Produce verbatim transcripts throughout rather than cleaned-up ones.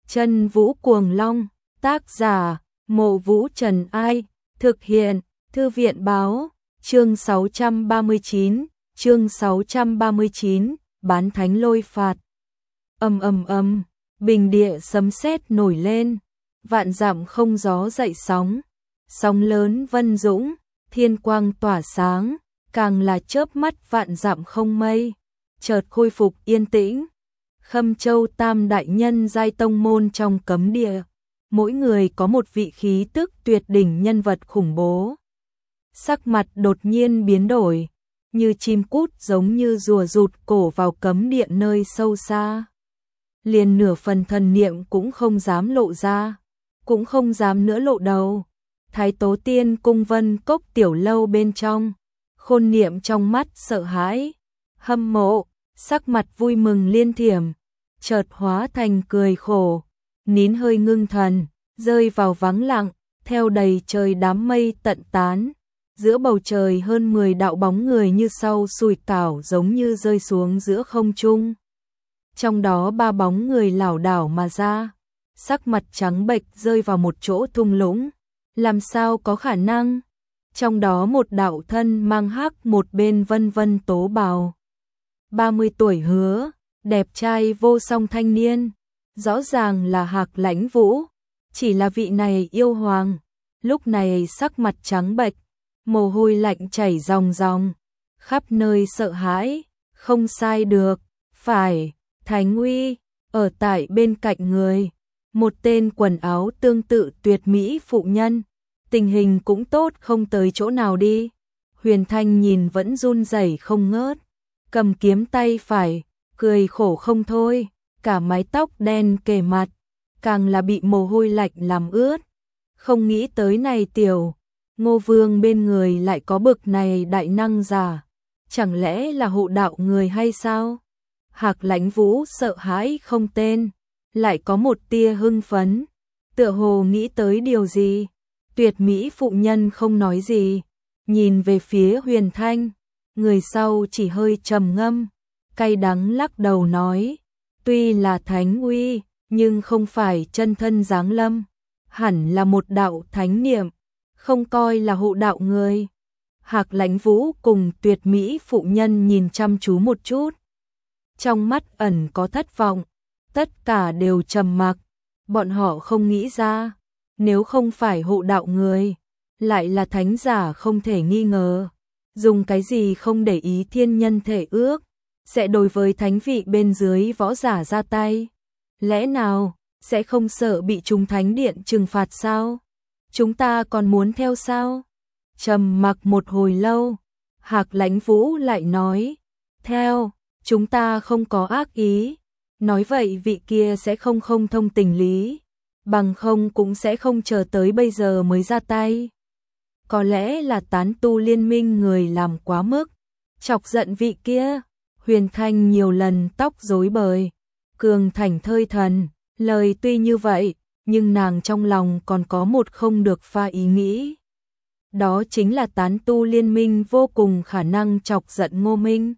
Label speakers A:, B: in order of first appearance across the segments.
A: Chân Vũ Cuồng Long, tác giả, Mộ Vũ Trần Ai, thực hiện, Thư viện Báo, chương sáu trăm ba mươi chín, chương sáu trăm ba mươi chín, bán thánh lôi phạt. Ầm ầm ầm, bình địa sấm sét nổi lên, vạn dặm không gió dậy sóng, sóng lớn vân dũng, thiên quang tỏa sáng, càng là chớp mắt vạn dặm không mây, chợt khôi phục yên tĩnh. Khâm Châu Tam đại nhân giai tông môn trong cấm địa, mỗi người có một vị khí tức tuyệt đỉnh nhân vật khủng bố. Sắc mặt đột nhiên biến đổi, như chim cút giống như rùa rụt cổ vào cấm địa nơi sâu xa. Liền nửa phần thần niệm cũng không dám lộ ra, cũng không dám nữa lộ đầu. Thái Tố Tiên cung Vân Cốc tiểu lâu bên trong, Khôn Niệm trong mắt sợ hãi, hâm mộ, sắc mặt vui mừng liên thiểm, chợt hóa thành cười khổ, nín hơi ngưng thần, rơi vào vắng lặng, theo đầy trời đám mây tận tán. Giữa bầu trời hơn mười đạo bóng người như sau sùi cảo giống như rơi xuống giữa không trung. Trong đó ba bóng người lảo đảo mà ra, sắc mặt trắng bệch rơi vào một chỗ thung lũng. Làm sao có khả năng? Trong đó một đạo thân mang hắc, một bên vân vân tố bào. ba mươi tuổi hứa, đẹp trai vô song thanh niên, rõ ràng là Hạc Lãnh Vũ, chỉ là vị này yêu hoàng, lúc này sắc mặt trắng bệch, mồ hôi lạnh chảy ròng ròng, khắp nơi sợ hãi, không sai được, phải, Thánh Uy, ở tại bên cạnh người, một tên quần áo tương tự tuyệt mỹ phụ nhân, tình hình cũng tốt không tới chỗ nào đi. Huyền Thanh nhìn vẫn run rẩy không ngớt, cầm kiếm tay phải, cười khổ không thôi, cả mái tóc đen kề mặt, càng là bị mồ hôi lạnh làm ướt. Không nghĩ tới này tiểu Ngô Vương bên người lại có bực này đại năng giả, chẳng lẽ là hộ đạo người hay sao? Hạc Lãnh Vũ sợ hãi không tên, lại có một tia hưng phấn, tựa hồ nghĩ tới điều gì. Tuyệt mỹ phụ nhân không nói gì, nhìn về phía Huyền Thanh, người sau chỉ hơi trầm ngâm, cay đắng lắc đầu nói, tuy là Thánh Uy, nhưng không phải chân thân giáng lâm, hẳn là một đạo thánh niệm, không coi là hộ đạo người. Hạc Lãnh Vũ cùng tuyệt mỹ phụ nhân nhìn chăm chú một chút, trong mắt ẩn có thất vọng, tất cả đều trầm mặc, bọn họ không nghĩ ra, nếu không phải hộ đạo người, lại là thánh giả không thể nghi ngờ, dùng cái gì không để ý thiên nhân thể ước, sẽ đối với thánh vị bên dưới võ giả ra tay, lẽ nào sẽ không sợ bị chúng thánh điện trừng phạt sao? Chúng ta còn muốn theo sao? Trầm mặc một hồi lâu, Hạc Lãnh Vũ lại nói, theo, chúng ta không có ác ý, nói vậy vị kia sẽ không không thông tình lý, bằng không cũng sẽ không chờ tới bây giờ mới ra tay. Có lẽ là tán tu liên minh người làm quá mức, chọc giận vị kia. Huyền Thanh nhiều lần tóc rối bời, cường thành thơi thần, lời tuy như vậy, nhưng nàng trong lòng còn có một không được pha ý nghĩ. Đó chính là tán tu liên minh vô cùng khả năng chọc giận Ngô Minh.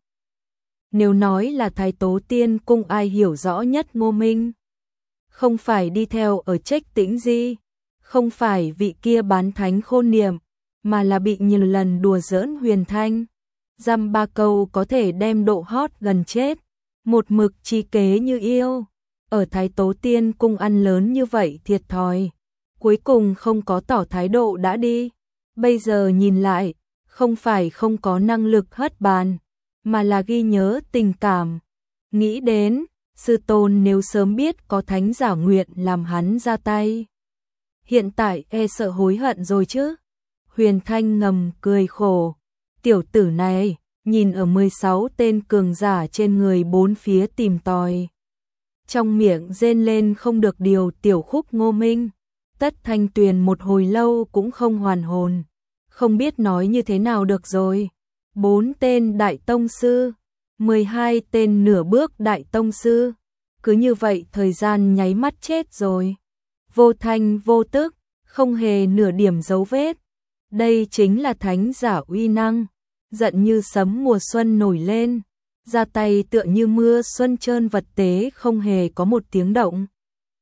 A: Nếu nói là Thái Tố Tiên cung ai hiểu rõ nhất Ngô Minh? Không phải đi theo ở Trách Tĩnh Di, không phải vị kia bán thánh Khôn Niệm, mà là bị nhiều lần đùa giỡn Huyền Thanh. Dăm ba câu có thể đem độ hot gần chết, một mực chi kế như yêu. Ở Thái Tố Tiên cung ăn lớn như vậy thiệt thòi, cuối cùng không có tỏ thái độ đã đi. Bây giờ nhìn lại, không phải không có năng lực hất bàn, mà là ghi nhớ tình cảm. Nghĩ đến, sư tôn nếu sớm biết có thánh giả nguyện làm hắn ra tay, hiện tại e sợ hối hận rồi chứ. Huyền Thanh ngầm cười khổ, tiểu tử này, nhìn ở mười sáu tên cường giả trên người bốn phía tìm tòi. Trong miệng rên lên không được điều tiểu khúc Ngô Minh, Tất Thanh Tuyền một hồi lâu cũng không hoàn hồn, không biết nói như thế nào được rồi. Bốn tên đại tông sư, mười hai tên nửa bước đại tông sư, cứ như vậy thời gian nháy mắt chết rồi. Vô thanh vô tức, không hề nửa điểm dấu vết. Đây chính là thánh giả uy năng, giận như sấm mùa xuân nổi lên, ra tay tựa như mưa xuân trơn vật tế không hề có một tiếng động.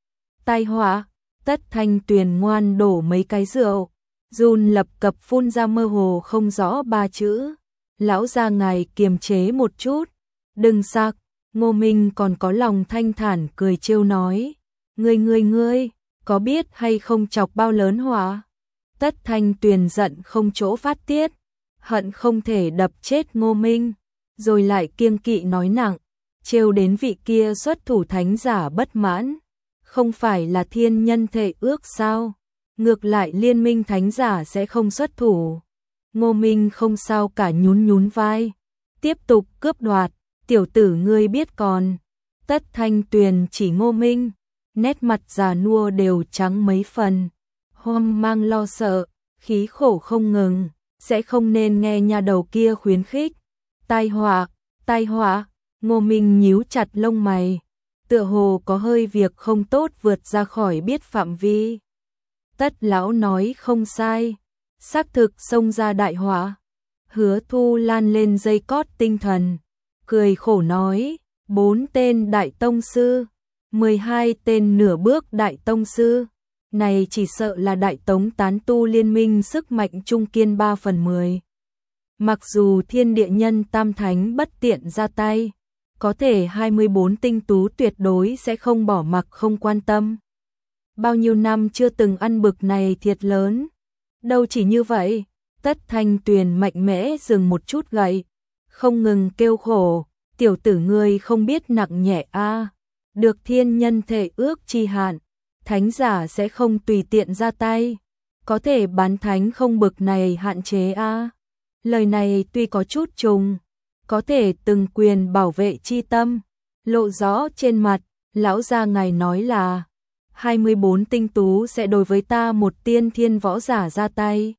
A: tai họa. Tất Thanh Tuyền ngoan đổ mấy cái rượu, run lập cập phun ra mơ hồ không rõ ba chữ. Lão gia ngài kiềm chế một chút, đừng sặc. Ngô Minh còn có lòng thanh thản cười trêu nói, ngươi ngươi ngươi, có biết hay không chọc bao lớn họa. Tất Thanh Tuyền giận không chỗ phát tiết, hận không thể đập chết Ngô Minh, rồi lại kiêng kỵ nói nặng, trêu đến vị kia xuất thủ thánh giả bất mãn, không phải là thiên nhân thể ước sao, ngược lại liên minh thánh giả sẽ không xuất thủ. Ngô Minh không sao cả nhún nhún vai, tiếp tục cướp đoạt, tiểu tử ngươi biết còn. Tất Thanh Tuyền chỉ Ngô Minh, nét mặt già nua đều trắng mấy phần, hoang mang lo sợ, khí khổ không ngừng, sẽ không nên nghe nhà đầu kia khuyến khích. Tai họa, tai họa. Ngô Minh nhíu chặt lông mày, tựa hồ có hơi việc không tốt vượt ra khỏi biết phạm vi. Tất lão nói không sai, xác thực xông ra đại họa. Hứa Thu Lan lên dây cót tinh thần, cười khổ nói, bốn tên đại tông sư, mười hai tên nửa bước đại tông sư, này chỉ sợ là đại tống tán tu liên minh sức mạnh trung kiên ba phần mười. Mặc dù thiên địa nhân tam thánh bất tiện ra tay, có thể hai mươi bốn tinh tú tuyệt đối sẽ không bỏ mặc không quan tâm. Bao nhiêu năm chưa từng ăn bực này thiệt lớn. Đâu chỉ như vậy, Tất Thanh Tuyền mạnh mẽ dừng một chút gậy, không ngừng kêu khổ, tiểu tử ngươi không biết nặng nhẹ a, được thiên nhân thể ước chi hạn, thánh giả sẽ không tùy tiện ra tay, có thể bán thánh không bực này hạn chế a. Lời này tuy có chút trùng, có thể từng quyền bảo vệ chi tâm, lộ rõ trên mặt, lão gia ngài nói là hai mươi bốn tinh tú sẽ đối với ta một tiên thiên võ giả ra tay.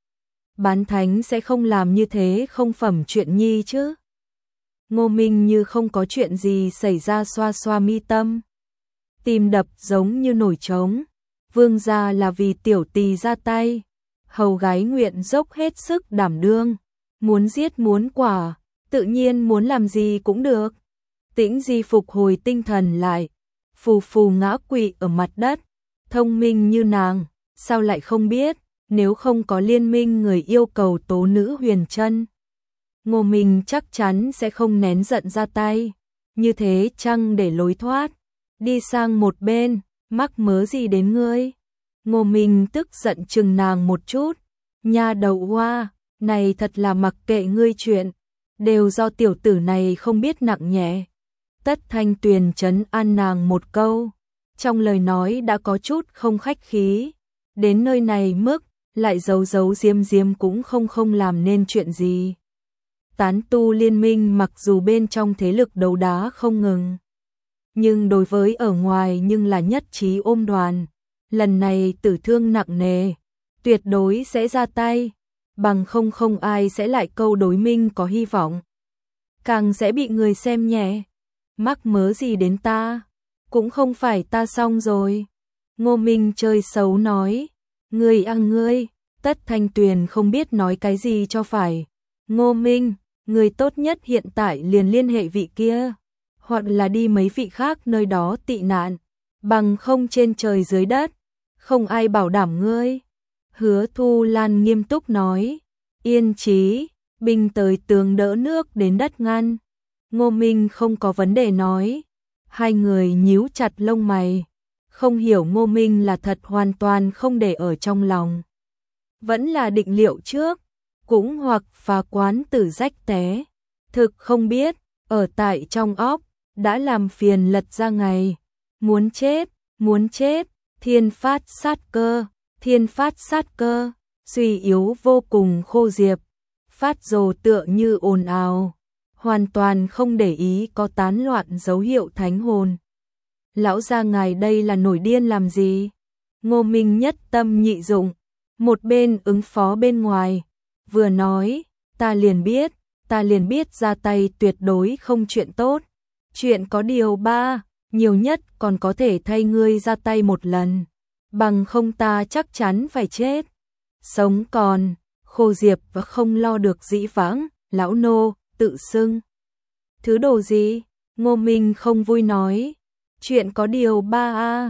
A: Bán thánh sẽ không làm như thế không phẩm chuyện nhi chứ. Ngô Minh như không có chuyện gì xảy ra xoa xoa mi tâm. Tim đập giống như nổi trống, vương gia là vì tiểu tỳ ra tay, hầu gái nguyện dốc hết sức đảm đương, muốn giết muốn quả, tự nhiên muốn làm gì cũng được. Tĩnh Di phục hồi tinh thần lại, phù phù ngã quỵ ở mặt đất, thông minh như nàng, sao lại không biết, nếu không có liên minh người yêu cầu tố nữ Huyền Trân, Ngô Minh chắc chắn sẽ không nén giận ra tay, như thế chăng để lối thoát, đi sang một bên, mắc mớ gì đến ngươi. Ngô Minh tức giận chừng nàng một chút, nha đầu hoa, này thật là mặc kệ ngươi chuyện, đều do tiểu tử này không biết nặng nhẹ. Tất Thanh Tuyền trấn an nàng một câu, trong lời nói đã có chút không khách khí, đến nơi này mức, lại giấu giấu diêm diêm cũng không không làm nên chuyện gì. Tán tu liên minh mặc dù bên trong thế lực đấu đá không ngừng, nhưng đối với ở ngoài nhưng là nhất trí ôm đoàn, lần này tử thương nặng nề, tuyệt đối sẽ ra tay, bằng không không ai sẽ lại câu đối minh có hy vọng, càng sẽ bị người xem nhẹ. Mắc mớ gì đến ta, cũng không phải ta xong rồi. Ngô Minh chơi xấu nói, ngươi ăn ngươi. Tất Thanh Tuyền không biết nói cái gì cho phải. Ngô Minh, người tốt nhất hiện tại liền liên hệ vị kia, hoặc là đi mấy vị khác nơi đó tị nạn, bằng không trên trời dưới đất, không ai bảo đảm ngươi. Hứa Thu Lan nghiêm túc nói, yên trí, binh tới tường đỡ nước đến đất ngăn. Ngô Minh không có vấn đề nói, hai người nhíu chặt lông mày, không hiểu Ngô Minh là thật hoàn toàn không để ở trong lòng, vẫn là định liệu trước, cũng hoặc phá quán tử rách té, thực không biết, ở tại trong óc, đã làm phiền lật ra ngày, muốn chết, muốn chết, thiên phát sát cơ, thiên phát sát cơ, suy yếu vô cùng khô diệp, phát rồ tựa như ồn ào, hoàn toàn không để ý có tán loạn dấu hiệu thánh hồn. Lão gia ngài đây là nổi điên làm gì? Ngô Minh nhất tâm nhị dụng, một bên ứng phó bên ngoài, vừa nói, ta liền biết, ta liền biết ra tay tuyệt đối không chuyện tốt. Chuyện có điều ba, nhiều nhất còn có thể thay ngươi ra tay một lần, bằng không ta chắc chắn phải chết. Sống còn, khô diệp và không lo được dĩ vãng, lão nô, tự xưng. Thứ đồ gì? Ngô Minh không vui nói, chuyện có điều ba a.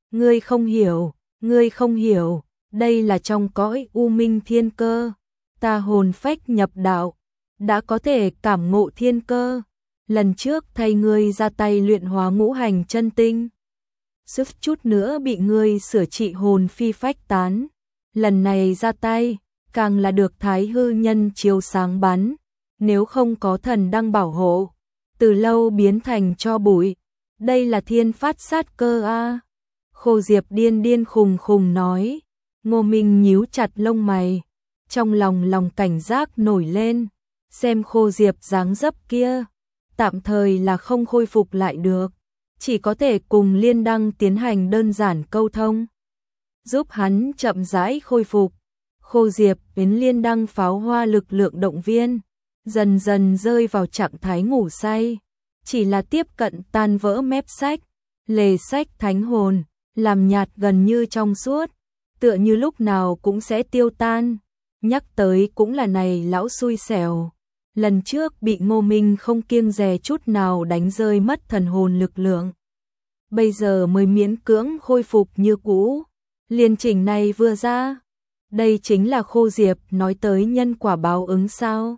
A: Ngươi không hiểu, ngươi không hiểu, đây là trong cõi u minh thiên cơ, ta hồn phách nhập đạo, đã có thể cảm ngộ thiên cơ. Lần trước thay ngươi ra tay luyện hóa ngũ hành chân tinh, suýt chút nữa bị ngươi sửa trị hồn phi phách tán. Lần này ra tay, càng là được Thái Hư nhân chiếu sáng bắn, nếu không có thần đăng bảo hộ, từ lâu biến thành tro bụi. Đây là thiên phát sát cơ a. Khô Diệp điên điên khùng khùng nói. Ngô Minh nhíu chặt lông mày, trong lòng lòng cảnh giác nổi lên, xem Khô Diệp dáng dấp kia, tạm thời là không khôi phục lại được, chỉ có thể cùng Liên Đăng tiến hành đơn giản câu thông, giúp hắn chậm rãi khôi phục. Khô Diệp đến Liên Đăng pháo hoa lực lượng động viên, dần dần rơi vào trạng thái ngủ say, chỉ là tiếp cận tan vỡ mép sách, lề sách thánh hồn, làm nhạt gần như trong suốt, tựa như lúc nào cũng sẽ tiêu tan. Nhắc tới cũng là này lão xui xẻo, lần trước bị Ngô Minh không kiêng dè chút nào đánh rơi mất thần hồn lực lượng, bây giờ mới miễn cưỡng khôi phục như cũ. Liên trình này vừa ra, đây chính là Khô Diệp nói tới nhân quả báo ứng sao?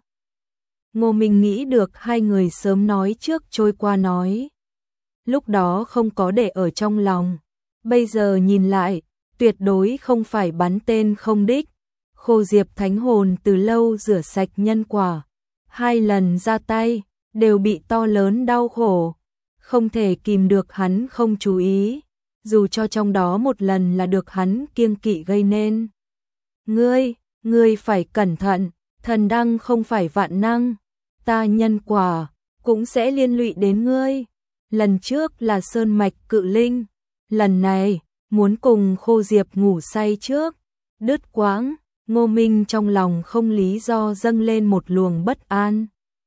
A: Ngô Minh nghĩ được hai người sớm nói trước trôi qua nói, lúc đó không có để ở trong lòng, bây giờ nhìn lại, tuyệt đối không phải bắn tên không đích. Khô Diệp thánh hồn từ lâu rửa sạch nhân quả, hai lần ra tay đều bị to lớn đau khổ, không thể kìm được hắn không chú ý, dù cho trong đó một lần là được hắn kiêng kỵ gây nên. Ngươi, ngươi phải cẩn thận, thần đăng không phải vạn năng, ta nhân quả cũng sẽ liên lụy đến ngươi. Lần trước là sơn mạch cự linh, lần này muốn cùng Khô Diệp ngủ say trước. Đứt quãng, Ngô Minh trong lòng không lý do dâng lên một luồng bất an.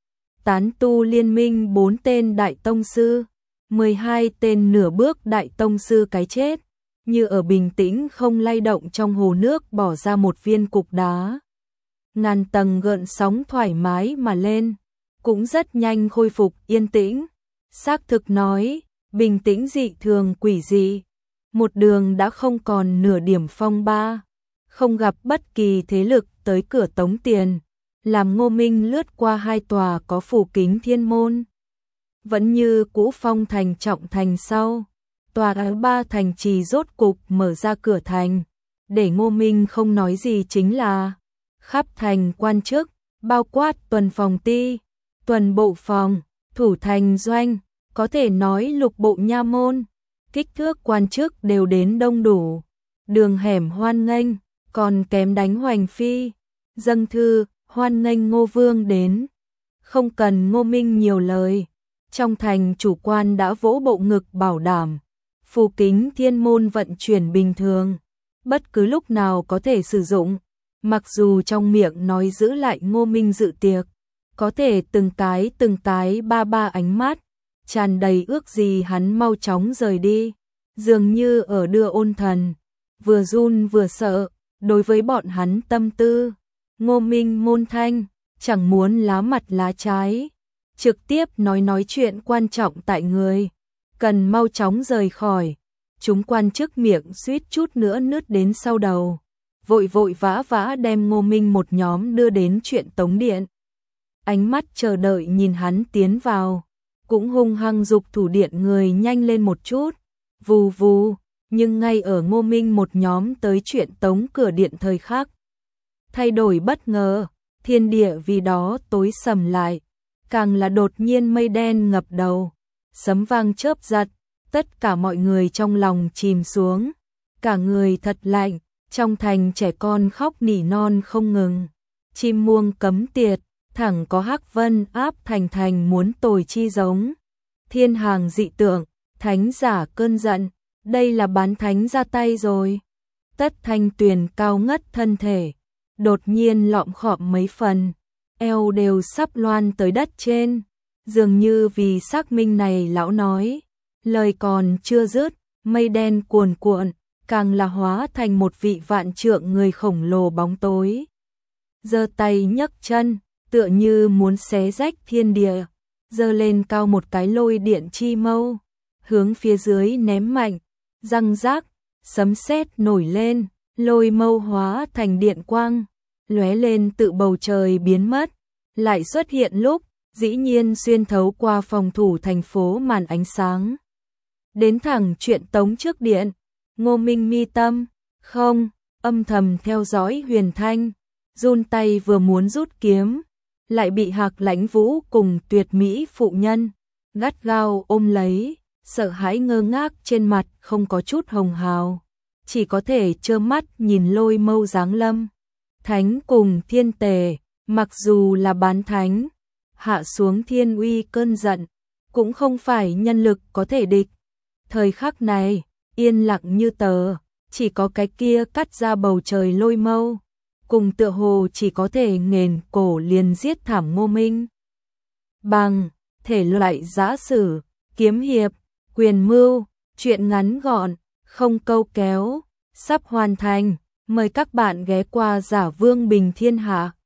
A: Tán tu liên minh bốn tên đại tông sư, mười hai tên nửa bước đại tông sư cái chết, như ở bình tĩnh không lay động trong hồ nước bỏ ra một viên cục đá. Ngàn tầng gợn sóng thoải mái mà lên, cũng rất nhanh khôi phục yên tĩnh. Xác thực nói, bình tĩnh dị thường quỷ dị. Một đường đã không còn nửa điểm phong ba, không gặp bất kỳ thế lực tới cửa tống tiền, làm Ngô Minh lướt qua hai tòa có phủ kính thiên môn. Vẫn như cũ phong thành trọng thành sau, tòa thứ ba thành trì rốt cục mở ra cửa thành, để Ngô Minh không nói gì chính là khắp thành quan chức, bao quát tuần phòng ti, tuần bộ phòng, thủ thành doanh, có thể nói lục bộ nha môn, kích thước quan chức đều đến đông đủ, đường hẻm hoan nghênh, còn kém đánh hoành phi, dâng thư, hoan nghênh Ngô Vương đến. Không cần Ngô Minh nhiều lời, trong thành chủ quan đã vỗ bộ ngực bảo đảm, phù kính thiên môn vận chuyển bình thường, bất cứ lúc nào có thể sử dụng, mặc dù trong miệng nói giữ lại Ngô Minh dự tiệc, có thể từng cái từng cái ba ba ánh mắt, tràn đầy ước gì hắn mau chóng rời đi, dường như ở đưa ôn thần, vừa run vừa sợ, đối với bọn hắn tâm tư. Ngô Minh môn thanh, chẳng muốn lá mặt lá trái, trực tiếp nói nói chuyện quan trọng tại người, cần mau chóng rời khỏi. Chúng quan chức miệng suýt chút nữa nứt đến sau đầu, vội vội vã vã đem Ngô Minh một nhóm đưa đến chuyện tống điện. Ánh mắt chờ đợi nhìn hắn tiến vào, cũng hung hăng dục thủ điện người nhanh lên một chút, vù vù, nhưng ngay ở Ngô Minh một nhóm tới chuyện tống cửa điện thời khắc. Thay đổi bất ngờ, thiên địa vì đó tối sầm lại, càng là đột nhiên mây đen ngập đầu, sấm vang chớp giật, tất cả mọi người trong lòng chìm xuống, cả người thật lạnh, trong thành trẻ con khóc nỉ non không ngừng, chim muông cấm tiệt, thẳng có hắc vân áp thành thành muốn tồi chi giống. Thiên hàng dị tượng, thánh giả cơn giận, đây là bán thánh ra tay rồi. Tất Thanh Tuyền cao ngất thân thể, đột nhiên lọm khọm mấy phần, eo đều sắp loan tới đất trên, dường như vì xác minh này lão nói, lời còn chưa dứt, mây đen cuồn cuộn, càng là hóa thành một vị vạn trượng người khổng lồ bóng tối. Giơ tay nhấc chân, tựa như muốn xé rách thiên địa, giơ lên cao một cái lôi điện chi mâu, hướng phía dưới ném mạnh, răng rác, sấm sét nổi lên, lôi mâu hóa thành điện quang, lóe lên tự bầu trời biến mất, lại xuất hiện lúc, dĩ nhiên xuyên thấu qua phòng thủ thành phố màn ánh sáng. Đến thẳng chuyện tống trước điện, Ngô Minh mi tâm, không, âm thầm theo dõi Huyền Thanh, run tay vừa muốn rút kiếm, lại bị Hạc Lãnh Vũ cùng tuyệt mỹ phụ nhân, gắt gao ôm lấy, sợ hãi ngơ ngác trên mặt không có chút hồng hào, chỉ có thể trơ mắt nhìn lôi mâu giáng lâm. Thánh cùng thiên tề, mặc dù là bán thánh, hạ xuống thiên uy cơn giận, cũng không phải nhân lực có thể địch. Thời khắc này, yên lặng như tờ, chỉ có cái kia cắt ra bầu trời lôi mâu, cùng tựa hồ chỉ có thể nghền cổ liền giết thảm Ngô Minh. Bằng, thể loại giã sử, kiếm hiệp, quyền mưu, chuyện ngắn gọn, không câu kéo, sắp hoàn thành, mời các bạn ghé qua Giả Vương Bình Thiên Hạ.